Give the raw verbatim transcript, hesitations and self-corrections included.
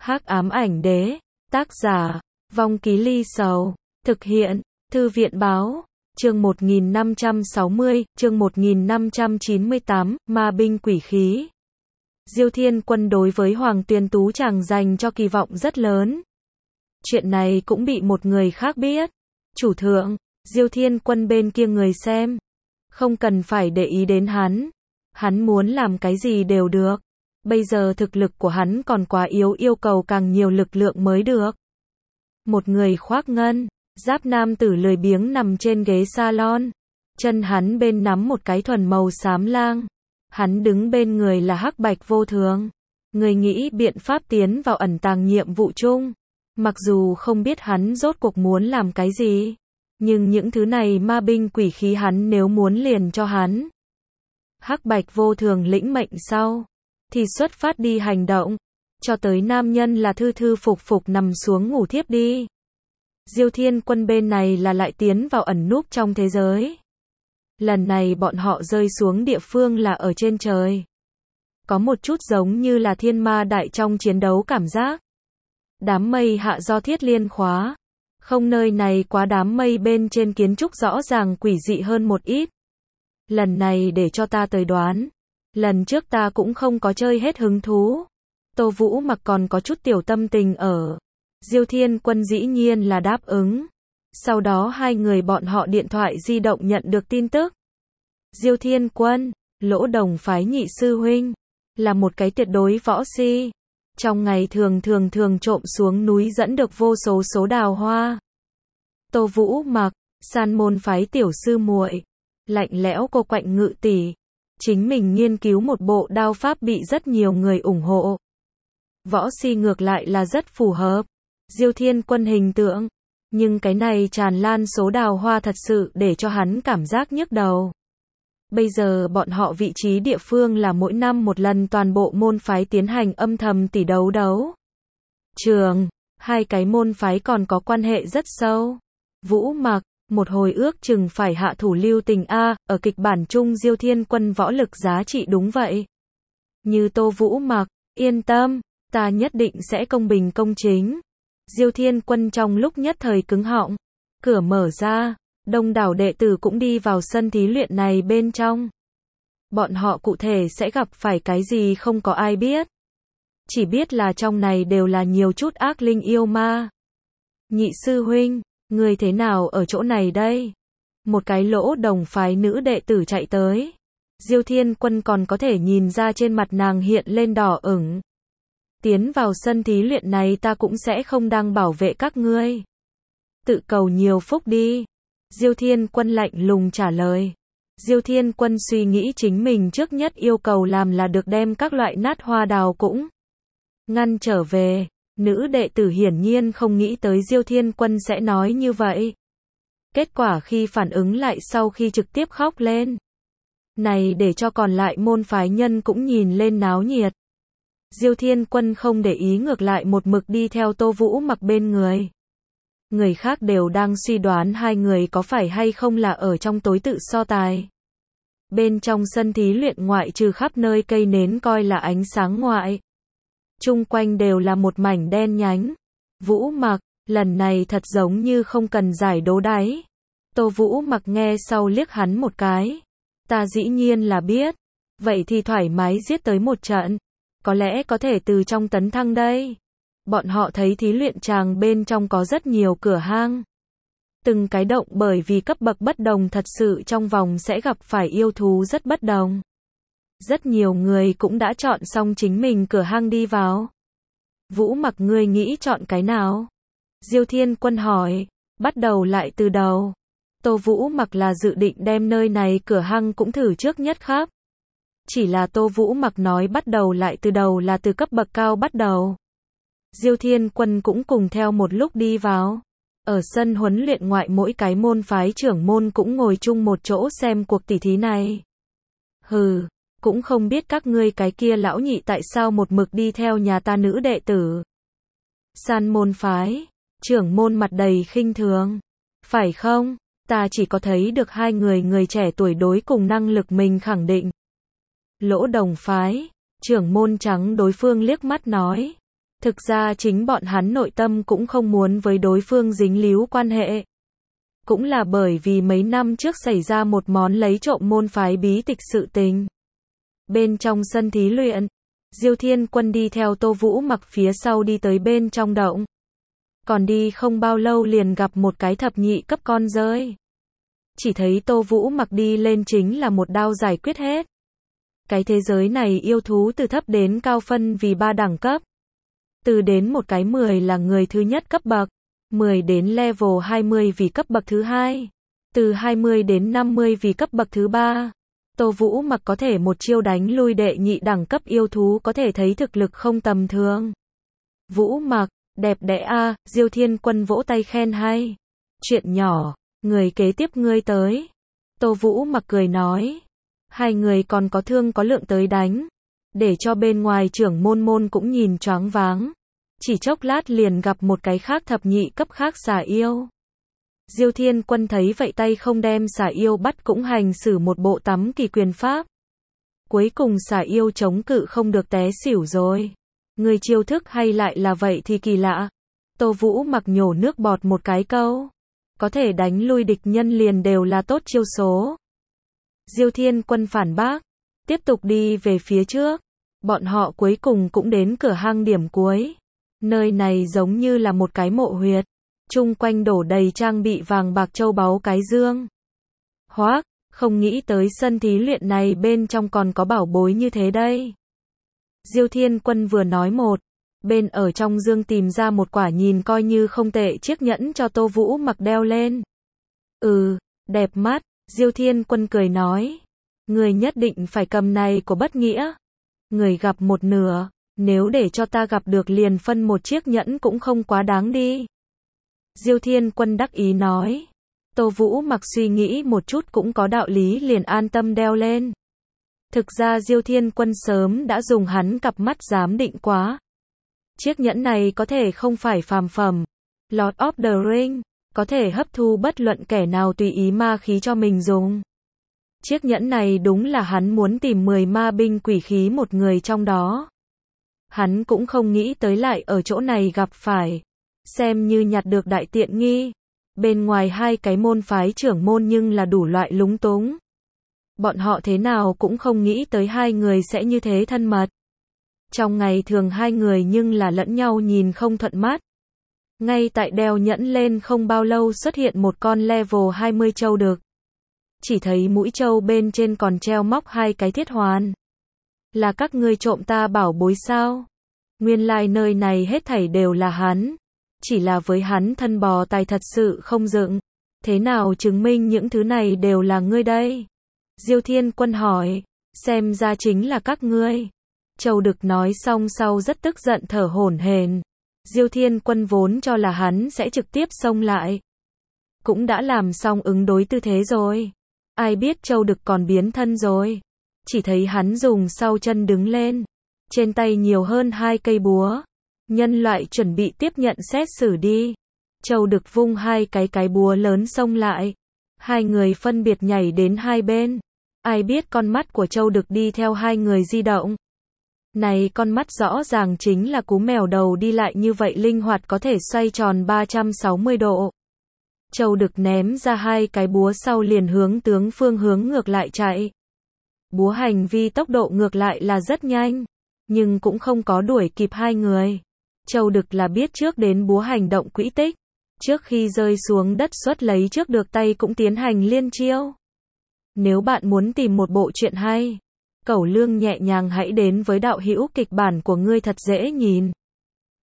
Hắc ám ảnh đế, tác giả, Vong Ký Ly Sầu, thực hiện, Thư viện báo, chương một nghìn năm trăm sáu mươi, chương một nghìn năm trăm chín mươi tám, ma binh quỷ khí. Diêu Thiên Quân đối với Hoàng Tuyền Tú chàng dành cho kỳ vọng rất lớn. Chuyện này cũng bị một người khác biết. Chủ thượng, Diêu Thiên Quân bên kia người xem. Không cần phải để ý đến hắn. Hắn muốn làm cái gì đều được. Bây giờ thực lực của hắn còn quá yếu, yêu cầu càng nhiều lực lượng mới được. Một người khoác ngân, giáp nam tử lười biếng nằm trên ghế salon. Chân hắn bên nắm một cái thuần màu xám lang. Hắn đứng bên người là Hắc Bạch Vô Thường. Người nghĩ biện pháp tiến vào ẩn tàng nhiệm vụ chung. Mặc dù không biết hắn rốt cuộc muốn làm cái gì. Nhưng những thứ này ma binh quỷ khí hắn nếu muốn liền cho hắn. Hắc Bạch Vô Thường lĩnh mệnh sau. Thì xuất phát đi hành động. Cho tới nam nhân là thư thư phục phục nằm xuống ngủ thiếp đi. Diêu Thiên Quân bên này là lại tiến vào ẩn núp trong thế giới. Lần này bọn họ rơi xuống địa phương là ở trên trời. Có một chút giống như là thiên ma đại trong chiến đấu cảm giác. Đám mây hạ do thiết liên khóa. Không, nơi này quá đám mây bên trên kiến trúc rõ ràng quỷ dị hơn một ít. Lần này để cho ta tới đoán. Lần trước ta cũng không có chơi hết hứng thú. Tô Vũ Mặc còn có chút tiểu tâm tình ở. Diêu Thiên Quân dĩ nhiên là đáp ứng. Sau đó hai người bọn họ điện thoại di động nhận được tin tức. Diêu Thiên Quân, Lỗ Đồng phái nhị sư huynh, là một cái tuyệt đối võ si. Trong ngày thường thường thường trộm xuống núi dẫn được vô số số đào hoa. Tô Vũ Mặc, San môn phái tiểu sư muội, lạnh lẽo cô Quạnh Ngự tỷ. Chính mình nghiên cứu một bộ đao pháp bị rất nhiều người ủng hộ. Võ si ngược lại là rất phù hợp. Diêu Thiên Quân hình tượng. Nhưng cái này tràn lan số đào hoa thật sự để cho hắn cảm giác nhức đầu. Bây giờ bọn họ vị trí địa phương là mỗi năm một lần toàn bộ môn phái tiến hành âm thầm tỷ đấu đấu. Trường, hai cái môn phái còn có quan hệ rất sâu. Vũ Mặc, một hồi ước chừng phải hạ thủ lưu tình a, ở kịch bản chung Diêu Thiên Quân võ lực giá trị đúng vậy. Như Tô Vũ Mặc, yên tâm, ta nhất định sẽ công bình công chính. Diêu Thiên Quân trong lúc nhất thời cứng họng. Cửa mở ra, đông đảo đệ tử cũng đi vào sân thí luyện này bên trong. Bọn họ cụ thể sẽ gặp phải cái gì không có ai biết. Chỉ biết là trong này đều là nhiều chút ác linh yêu ma. Nhị sư huynh, người thế nào ở chỗ này đây? Một cái Lỗ Đồng phái nữ đệ tử chạy tới. Diêu Thiên Quân còn có thể nhìn ra trên mặt nàng hiện lên đỏ ửng. Tiến vào sân thí luyện này ta cũng sẽ không đang bảo vệ các ngươi. Tự cầu nhiều phúc đi. Diêu Thiên Quân lạnh lùng trả lời. Diêu Thiên Quân suy nghĩ chính mình trước nhất yêu cầu làm là được đem các loại nát hoa đào cũng ngăn trở về. Nữ đệ tử hiển nhiên không nghĩ tới Diêu Thiên Quân sẽ nói như vậy. Kết quả khi phản ứng lại sau khi trực tiếp khóc lên. Này để cho còn lại môn phái nhân cũng nhìn lên náo nhiệt. Diêu Thiên Quân không để ý, ngược lại một mực đi theo Tô Vũ Mặc bên người. Người khác đều đang suy đoán hai người có phải hay không là ở trong tối tự so tài. Bên trong sân thí luyện ngoại trừ khắp nơi cây nến coi là ánh sáng ngoại. Chung quanh đều là một mảnh đen nhánh. Vũ Mặc, lần này thật giống như không cần giải đố đáy. Tô Vũ Mặc nghe sau liếc hắn một cái. Ta dĩ nhiên là biết. Vậy thì thoải mái giết tới một trận. Có lẽ có thể từ trong tấn thăng đây. Bọn họ thấy thí luyện tràng bên trong có rất nhiều cửa hang. Từng cái động bởi vì cấp bậc bất đồng thật sự trong vòng sẽ gặp phải yêu thú rất bất đồng. Rất nhiều người cũng đã chọn xong chính mình cửa hang đi vào. Vũ Mặc, ngươi nghĩ chọn cái nào? Diêu Thiên Quân hỏi. Bắt đầu lại từ đầu. Tô Vũ Mặc là dự định đem nơi này cửa hang cũng thử trước nhất khắp. Chỉ là Tô Vũ Mặc nói bắt đầu lại từ đầu là từ cấp bậc cao bắt đầu. Diêu Thiên Quân cũng cùng theo một lúc đi vào. Ở sân huấn luyện ngoại mỗi cái môn phái trưởng môn cũng ngồi chung một chỗ xem cuộc tỉ thí này. Hừ, cũng không biết các ngươi cái kia lão nhị tại sao một mực đi theo nhà ta nữ đệ tử. San môn phái, trưởng môn mặt đầy khinh thường. Phải không? Ta chỉ có thấy được hai người người trẻ tuổi đối cùng năng lực mình khẳng định. Lỗ Đồng phái, trưởng môn trắng đối phương liếc mắt nói. Thực ra chính bọn hắn nội tâm cũng không muốn với đối phương dính líu quan hệ. Cũng là bởi vì mấy năm trước xảy ra một món lấy trộm môn phái bí tịch sự tình. Bên trong sân thí luyện, Diêu Thiên Quân đi theo Tô Vũ Mặc phía sau đi tới bên trong động. Còn đi không bao lâu liền gặp một cái thập nhị cấp con rơi. Chỉ thấy Tô Vũ Mặc đi lên chính là một đao giải quyết hết. Cái thế giới này yêu thú từ thấp đến cao phân vì ba đẳng cấp. Từ đến một cái mười là người thứ nhất cấp bậc, mười đến level hai mươi vì cấp bậc thứ hai, từ hai mươi đến năm mươi vì cấp bậc thứ ba. Tô Vũ Mặc có thể một chiêu đánh lui đệ nhị đẳng cấp yêu thú có thể thấy thực lực không tầm thường. Vũ Mặc, đẹp đẽ a, Diêu Thiên Quân vỗ tay khen hay. Chuyện nhỏ, người kế tiếp ngươi tới. Tô Vũ Mặc cười nói. Hai người còn có thương có lượng tới đánh. Để cho bên ngoài trưởng môn môn cũng nhìn choáng váng. Chỉ chốc lát liền gặp một cái khác thập nhị cấp khác xà yêu. Diêu Thiên Quân thấy vậy tay không đem xà yêu bắt cũng hành xử một bộ tắm kỳ quyền pháp. Cuối cùng xà yêu chống cự không được té xỉu rồi. Người chiêu thức hay lại là vậy thì kỳ lạ. Tô Vũ Mặc nhổ nước bọt một cái câu. Có thể đánh lui địch nhân liền đều là tốt chiêu số. Diêu Thiên Quân phản bác. Tiếp tục đi về phía trước. Bọn họ cuối cùng cũng đến cửa hang điểm cuối. Nơi này giống như là một cái mộ huyệt. Chung quanh đổ đầy trang bị vàng bạc châu báu cái dương. Hoác, không nghĩ tới sân thí luyện này bên trong còn có bảo bối như thế đây. Diêu Thiên Quân vừa nói một. Bên ở trong dương tìm ra một quả nhìn coi như không tệ chiếc nhẫn cho Tô Vũ Mặc đeo lên. Ừ, đẹp mắt, Diêu Thiên Quân cười nói. Người nhất định phải cầm này của bất nghĩa. Người gặp một nửa, nếu để cho ta gặp được liền phân một chiếc nhẫn cũng không quá đáng đi. Diêu Thiên Quân đắc ý nói. Tô Vũ Mặc suy nghĩ một chút cũng có đạo lý liền an tâm đeo lên. Thực ra Diêu Thiên Quân sớm đã dùng hắn cặp mắt giám định quá. Chiếc nhẫn này có thể không phải phàm phẩm. Lord of the Ring, có thể hấp thu bất luận kẻ nào tùy ý ma khí cho mình dùng. Chiếc nhẫn này đúng là hắn muốn tìm mười ma binh quỷ khí một người trong đó. Hắn cũng không nghĩ tới lại ở chỗ này gặp phải. Xem như nhặt được đại tiện nghi. Bên ngoài hai cái môn phái trưởng môn nhưng là đủ loại lúng túng. Bọn họ thế nào cũng không nghĩ tới hai người sẽ như thế thân mật. Trong ngày thường hai người nhưng là lẫn nhau nhìn không thuận mắt. Ngay tại đeo nhẫn lên không bao lâu xuất hiện một con level hai mươi châu đực. Chỉ thấy mũi châu bên trên còn treo móc hai cái thiết hoàn. Là các ngươi trộm ta bảo bối sao? Nguyên lai like nơi này hết thảy đều là hắn. Chỉ là với hắn thân bò tài thật sự không dựng. Thế nào chứng minh những thứ này đều là ngươi đây? Diêu Thiên Quân hỏi. Xem ra chính là các ngươi. Châu Đực nói xong sau rất tức giận thở hổn hển. Diêu Thiên Quân vốn cho là hắn sẽ trực tiếp xông lại. Cũng đã làm xong ứng đối tư thế rồi. Ai biết Châu Đực còn biến thân rồi. Chỉ thấy hắn dùng sau chân đứng lên. Trên tay nhiều hơn hai cây búa. Nhân loại chuẩn bị tiếp nhận xét xử đi. Châu Đực vung hai cái cái búa lớn xông lại. Hai người phân biệt nhảy đến hai bên. Ai biết con mắt của Châu Đực đi theo hai người di động. Này con mắt rõ ràng chính là cú mèo đầu đi lại như vậy linh hoạt có thể xoay tròn ba trăm sáu mươi độ. Châu Đực ném ra hai cái búa sau liền hướng tướng phương hướng ngược lại chạy. Búa hành vi tốc độ ngược lại là rất nhanh. Nhưng cũng không có đuổi kịp hai người. Châu Đực là biết trước đến búa hành động quỹ tích. Trước khi rơi xuống đất xuất lấy trước được tay cũng tiến hành liên chiêu. Nếu bạn muốn tìm một bộ truyện hay, Cẩu Lương nhẹ nhàng hãy đến với đạo hữu kịch bản của ngươi thật dễ nhìn.